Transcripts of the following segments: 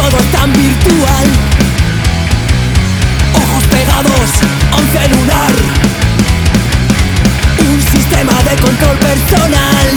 todo es tan virtual. Ojos pegados a un celular, un sistema de control personal.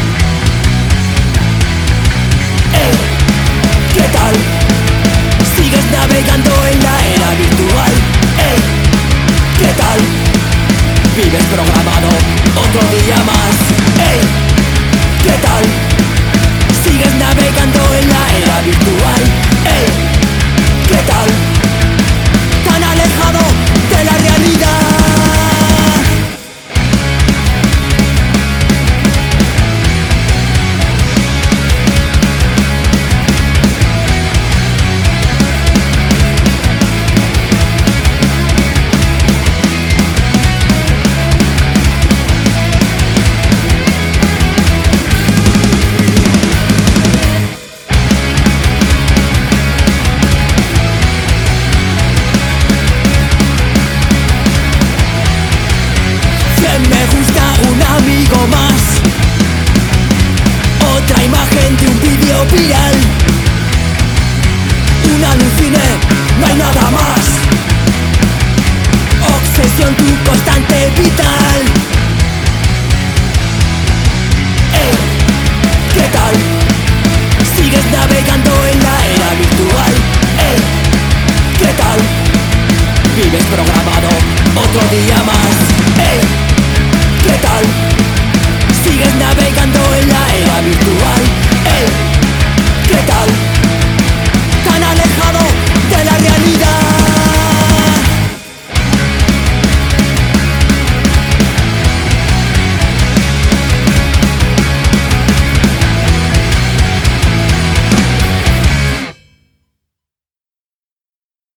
¿Qué tal? Sigues navegando en la era virtual. ¿Qué tal? Vives programado otro día más. ¿Qué tal? Sigues navegando en la era virtual. ¿Qué tal? Tan alejado de la realidad. Me gusta un amigo más, otra imagen de un vídeo viral, un alucine, no hay nada más. Obsesión, tu constante vital. ¿Qué tal? Sigues navegando en la era virtual.